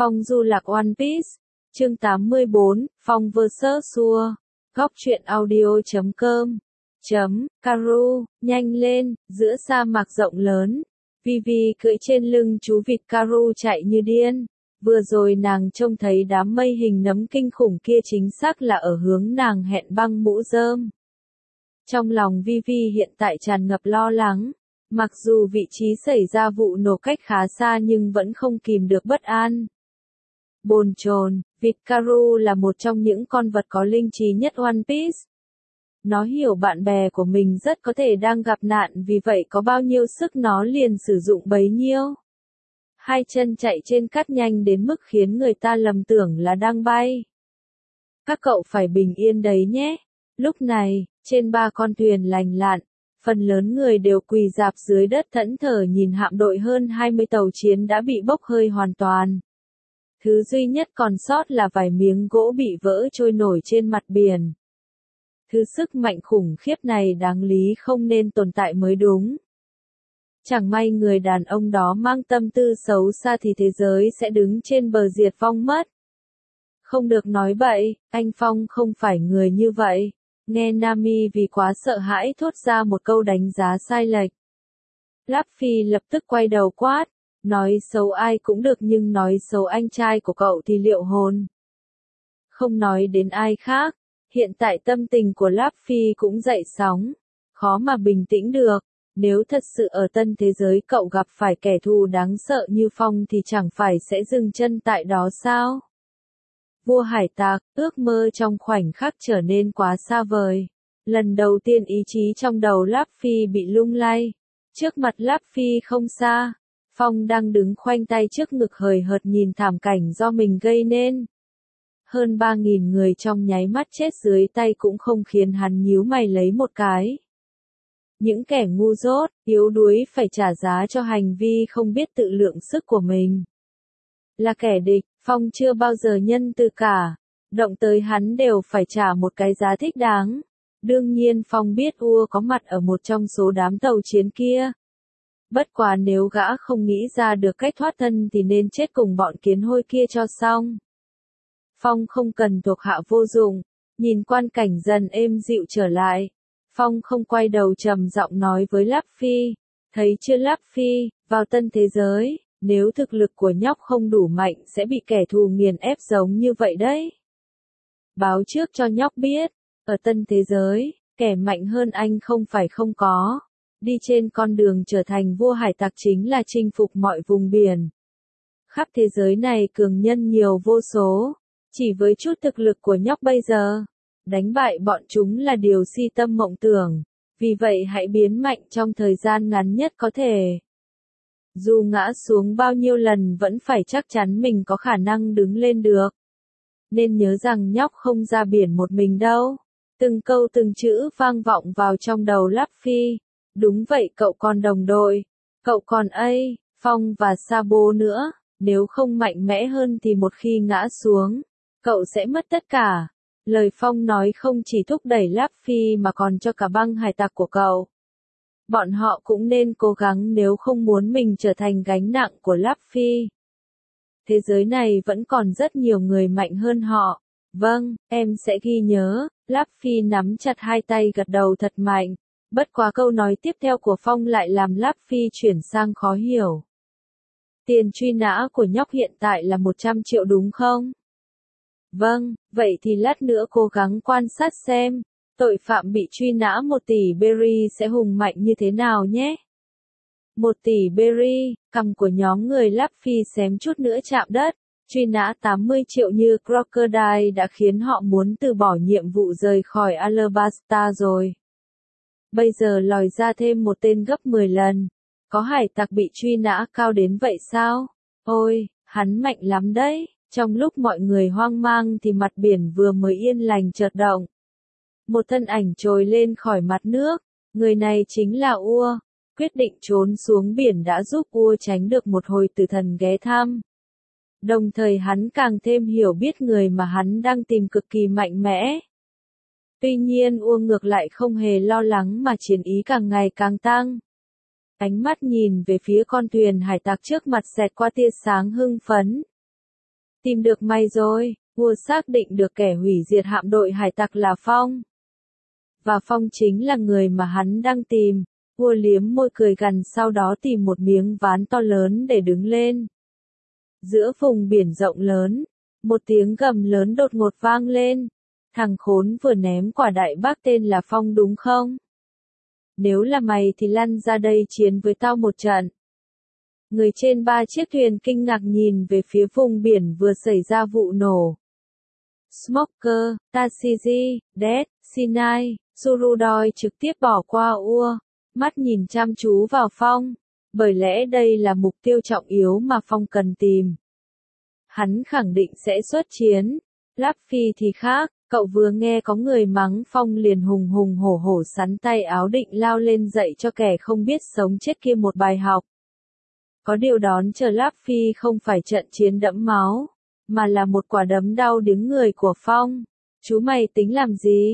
Phong du lạc One Piece, chương 84, Phong vs Xua, góc truyện audio.com, Karu, nhanh lên, giữa sa mạc rộng lớn, Vivi cưỡi trên lưng chú vịt Karu chạy như điên, vừa rồi nàng trông thấy đám mây hình nấm kinh khủng kia chính xác là ở hướng nàng hẹn băng mũ rơm. Trong lòng Vivi hiện tại tràn ngập lo lắng. Mặc dù vị trí xảy ra vụ nổ cách khá xa nhưng vẫn không kìm được bất an. Bồn chồn, vịt Karu là một trong những con vật có linh trí nhất One Piece. Nó hiểu bạn bè của mình rất có thể đang gặp nạn, vì vậy có bao nhiêu sức nó liền sử dụng bấy nhiêu. Hai chân chạy trên cát nhanh đến mức khiến người ta lầm tưởng là đang bay. Các cậu phải bình yên đấy nhé. Lúc này, trên ba con thuyền lành lặn, phần lớn người đều quỳ rạp dưới đất thẫn thờ nhìn hạm đội hơn 20 tàu chiến đã bị bốc hơi hoàn toàn. Thứ duy nhất còn sót là vài miếng gỗ bị vỡ trôi nổi trên mặt biển. Thứ sức mạnh khủng khiếp này đáng lý không nên tồn tại mới đúng. Chẳng may người đàn ông đó mang tâm tư xấu xa thì thế giới sẽ đứng trên bờ diệt vong mất. Không được nói bậy, anh Phong không phải người như vậy. Nghe Nami vì quá sợ hãi thốt ra một câu đánh giá sai lệch. Luffy lập tức quay đầu quát, nói xấu ai cũng được nhưng nói xấu anh trai của cậu thì liệu hồn. Không nói đến ai khác, hiện tại tâm tình của Luffy cũng dậy sóng, khó mà bình tĩnh được. Nếu thật sự ở tân thế giới cậu gặp phải kẻ thù đáng sợ như Phong thì chẳng phải sẽ dừng chân tại đó sao? Vua hải tặc, ước mơ trong khoảnh khắc trở nên quá xa vời. Lần đầu tiên ý chí trong đầu Luffy bị lung lay. Trước mặt Luffy không xa, Phong đang đứng khoanh tay trước ngực hời hợt nhìn thảm cảnh do mình gây nên. Hơn 3.000 người trong nháy mắt chết dưới tay cũng không khiến hắn nhíu mày lấy một cái. Những kẻ ngu dốt, yếu đuối phải trả giá cho hành vi không biết tự lượng sức của mình. Là kẻ địch, Phong chưa bao giờ nhân từ cả. Động tới hắn đều phải trả một cái giá thích đáng. Đương nhiên Phong biết Ua có mặt ở một trong số đám tàu chiến kia. Bất quá nếu gã không nghĩ ra được cách thoát thân thì nên chết cùng bọn kiến hôi kia cho xong. Phong không cần thuộc hạ vô dụng. Nhìn quan cảnh dần êm dịu trở lại. Phong không quay đầu trầm giọng nói với Luffy. Thấy chưa Luffy, vào tân thế giới, nếu thực lực của nhóc không đủ mạnh sẽ bị kẻ thù nghiền ép giống như vậy đấy. Báo trước cho nhóc biết, ở tân thế giới, kẻ mạnh hơn anh không phải không có. Đi trên con đường trở thành vua hải tặc chính là chinh phục mọi vùng biển. Khắp thế giới này cường nhân nhiều vô số, chỉ với chút thực lực của nhóc bây giờ, đánh bại bọn chúng là điều si tâm mộng tưởng, vì vậy hãy biến mạnh trong thời gian ngắn nhất có thể. Dù ngã xuống bao nhiêu lần vẫn phải chắc chắn mình có khả năng đứng lên được. Nên nhớ rằng nhóc không ra biển một mình đâu. Từng câu từng chữ vang vọng vào trong đầu Luffy. Đúng vậy cậu còn đồng đội. Cậu còn Phong và Sabo nữa. Nếu không mạnh mẽ hơn thì một khi ngã xuống, cậu sẽ mất tất cả. Lời Phong nói không chỉ thúc đẩy Luffy mà còn cho cả băng hải tặc của cậu. Bọn họ cũng nên cố gắng nếu không muốn mình trở thành gánh nặng của Luffy. Thế giới này vẫn còn rất nhiều người mạnh hơn họ. Vâng, em sẽ ghi nhớ. Luffy nắm chặt hai tay gật đầu thật mạnh. Bất quá câu nói tiếp theo của Phong lại làm Luffy chuyển sang khó hiểu. Tiền truy nã của nhóc hiện tại là 100 triệu đúng không? Vâng, vậy thì lát nữa cố gắng quan sát xem. Tội phạm bị truy nã 1 tỷ berry sẽ hùng mạnh như thế nào nhé. 1 tỷ berry, cằm của nhóm người Luffy xém chút nữa chạm đất. Truy nã 80 triệu như Crocodile đã khiến họ muốn từ bỏ nhiệm vụ rời khỏi Alabasta rồi. Bây giờ lòi ra thêm một tên gấp 10 lần. Có hải tặc bị truy nã cao đến vậy sao? Ôi, hắn mạnh lắm đấy. Trong lúc mọi người hoang mang thì mặt biển vừa mới yên lành chợt động. Một thân ảnh trồi lên khỏi mặt nước, người này chính là Ua. Quyết định trốn xuống biển đã giúp Ua tránh được một hồi tử thần ghé thăm. Đồng thời hắn càng thêm hiểu biết người mà hắn đang tìm cực kỳ mạnh mẽ. Tuy nhiên Ua ngược lại không hề lo lắng mà chiến ý càng ngày càng tăng. Ánh mắt nhìn về phía con thuyền hải tặc trước mặt xẹt qua tia sáng hưng phấn. Tìm được mày rồi, vua xác định được kẻ hủy diệt hạm đội hải tặc là Phong. Và Phong chính là người mà hắn đang tìm. Vua liếm môi cười gằn, sau đó tìm một miếng ván to lớn để đứng lên. Giữa vùng biển rộng lớn, một tiếng gầm lớn đột ngột vang lên. Thằng khốn vừa ném quả đại bác tên là Phong đúng không? Nếu là mày thì lăn ra đây chiến với tao một trận. Người trên 3 chiếc thuyền kinh ngạc nhìn về phía vùng biển vừa xảy ra vụ nổ. Smoker, Tashigi, Dead, Sinai, Surudoi trực tiếp bỏ qua Ua, mắt nhìn chăm chú vào Phong, bởi lẽ đây là mục tiêu trọng yếu mà Phong cần tìm. Hắn khẳng định sẽ xuất chiến. Luffy thì khác, cậu vừa nghe có người mắng Phong liền hùng hùng hổ hổ sắn tay áo định lao lên dạy cho kẻ không biết sống chết kia một bài học. Có điều đón chờ Luffy không phải trận chiến đẫm máu, mà là một quả đấm đau điếng người của Phong. Chú mày tính làm gì?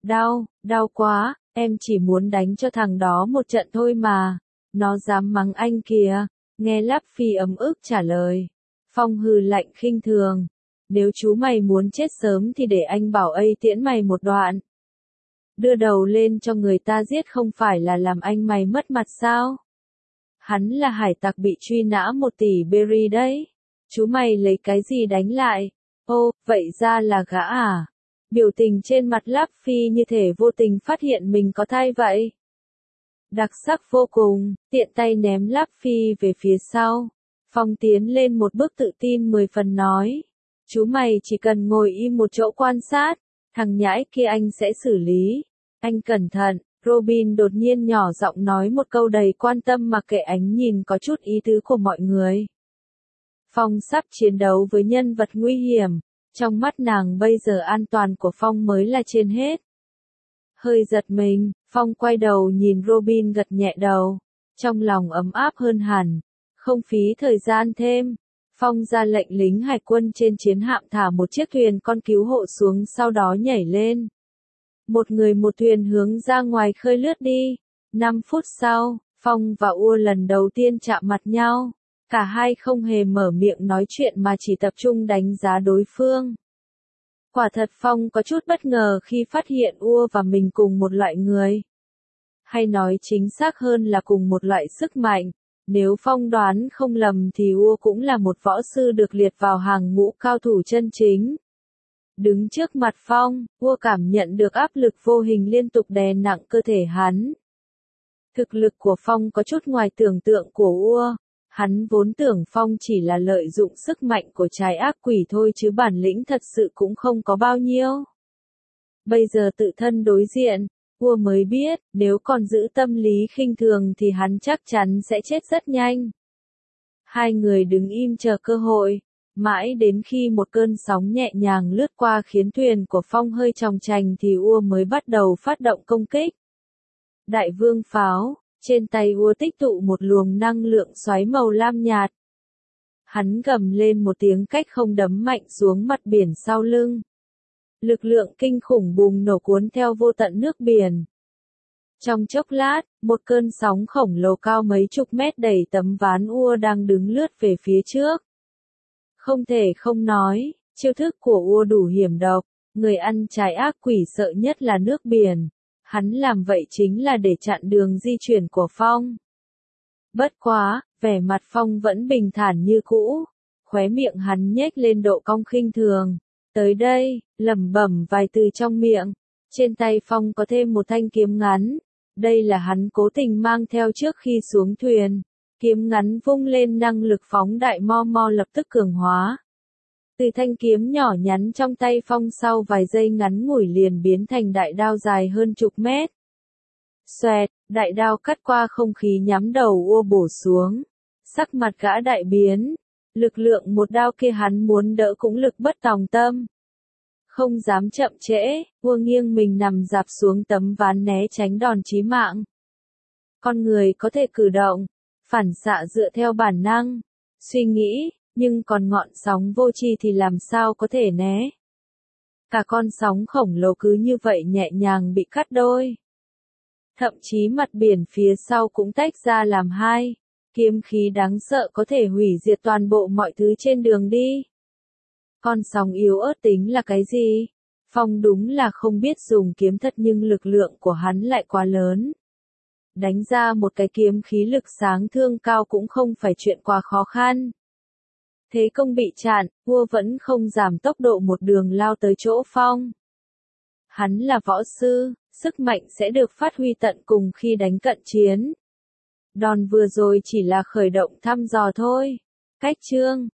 Đau quá, em chỉ muốn đánh cho thằng đó một trận thôi mà. Nó dám mắng anh kìa. Nghe Luffy ấm ức trả lời. Phong hừ lạnh khinh thường. Nếu chú mày muốn chết sớm thì để anh bảo ấy tiễn mày một đoạn. Đưa đầu lên cho người ta giết không phải là làm anh mày mất mặt sao? Hắn là hải tặc bị truy nã 1 tỷ berry đấy. Chú mày lấy cái gì đánh lại? Ô, vậy ra là gã à? Biểu tình trên mặt Luffy như thể vô tình phát hiện mình có thai vậy. Đặc sắc vô cùng, tiện tay ném Luffy về phía sau. Phong tiến lên một bước tự tin 10 phần nói. Chú mày chỉ cần ngồi im một chỗ quan sát, thằng nhãi kia anh sẽ xử lý. Anh cẩn thận. Robin đột nhiên nhỏ giọng nói một câu đầy quan tâm mặc kệ ánh nhìn có chút ý tứ của mọi người. Phong sắp chiến đấu với nhân vật nguy hiểm, trong mắt nàng bây giờ an toàn của Phong mới là trên hết. Hơi giật mình, Phong quay đầu nhìn Robin gật nhẹ đầu, trong lòng ấm áp hơn hẳn, không phí thời gian thêm. Phong ra lệnh lính hải quân trên chiến hạm thả một chiếc thuyền con cứu hộ xuống sau đó nhảy lên. Một người một thuyền hướng ra ngoài khơi lướt đi. 5 phút sau, Phong và Ua lần đầu tiên chạm mặt nhau. Cả hai không hề mở miệng nói chuyện mà chỉ tập trung đánh giá đối phương. Quả thật Phong có chút bất ngờ khi phát hiện Ua và mình cùng một loại người. Hay nói chính xác hơn là cùng một loại sức mạnh. Nếu Phong đoán không lầm thì Ua cũng là một võ sư được liệt vào hàng ngũ cao thủ chân chính. Đứng trước mặt Phong, Ua cảm nhận được áp lực vô hình liên tục đè nặng cơ thể hắn. Thực lực của Phong có chút ngoài tưởng tượng của Ua. Hắn vốn tưởng Phong chỉ là lợi dụng sức mạnh của trái ác quỷ thôi chứ bản lĩnh thật sự cũng không có bao nhiêu. Bây giờ tự thân đối diện, Ua mới biết, nếu còn giữ tâm lý khinh thường thì hắn chắc chắn sẽ chết rất nhanh. Hai người đứng im chờ cơ hội. Mãi đến khi một cơn sóng nhẹ nhàng lướt qua khiến thuyền của Phong hơi chòng chành thì Ua mới bắt đầu phát động công kích. Đại vương pháo, trên tay Ua tích tụ một luồng năng lượng xoáy màu lam nhạt. Hắn gầm lên một tiếng cách không đấm mạnh xuống mặt biển sau lưng. Lực lượng kinh khủng bùng nổ cuốn theo vô tận nước biển. Trong chốc lát, một cơn sóng khổng lồ cao mấy chục mét đẩy tấm ván Ua đang đứng lướt về phía trước. Không thể không nói, chiêu thức của Ua đủ hiểm độc, người ăn trái ác quỷ sợ nhất là nước biển. Hắn làm vậy chính là để chặn đường di chuyển của Phong. Bất quá, vẻ mặt Phong vẫn bình thản như cũ, khóe miệng hắn nhếch lên độ cong khinh thường. Tới đây, lẩm bẩm vài từ trong miệng. Trên tay Phong có thêm một thanh kiếm ngắn. Đây là hắn cố tình mang theo trước khi xuống thuyền. Kiếm ngắn vung lên năng lực phóng đại mo lập tức cường hóa. Từ thanh kiếm nhỏ nhắn trong tay Phong sau vài giây ngắn ngủi liền biến thành đại đao dài hơn chục mét. Xoẹt, đại đao cắt qua không khí nhắm đầu Ua bổ xuống. Sắc mặt gã đại biến. Lực lượng một đao kia hắn muốn đỡ cũng lực bất tòng tâm. Không dám chậm trễ, Ua nghiêng mình nằm dạp xuống tấm ván né tránh đòn chí mạng. Con người có thể cử động, phản xạ dựa theo bản năng, suy nghĩ, nhưng còn ngọn sóng vô tri thì làm sao có thể né. Cả con sóng khổng lồ cứ như vậy nhẹ nhàng bị cắt đôi. Thậm chí mặt biển phía sau cũng tách ra làm hai, kiếm khí đáng sợ có thể hủy diệt toàn bộ mọi thứ trên đường đi. Con sóng yếu ớt tính là cái gì? Phong đúng là không biết dùng kiếm thật nhưng lực lượng của hắn lại quá lớn. Đánh ra một cái kiếm khí lực sáng thương cao cũng không phải chuyện quá khó khăn. Thế công bị chặn, vua vẫn không giảm tốc độ một đường lao tới chỗ Phong. Hắn là võ sư, sức mạnh sẽ được phát huy tận cùng khi đánh cận chiến. Đòn vừa rồi chỉ là khởi động thăm dò thôi. Cách chương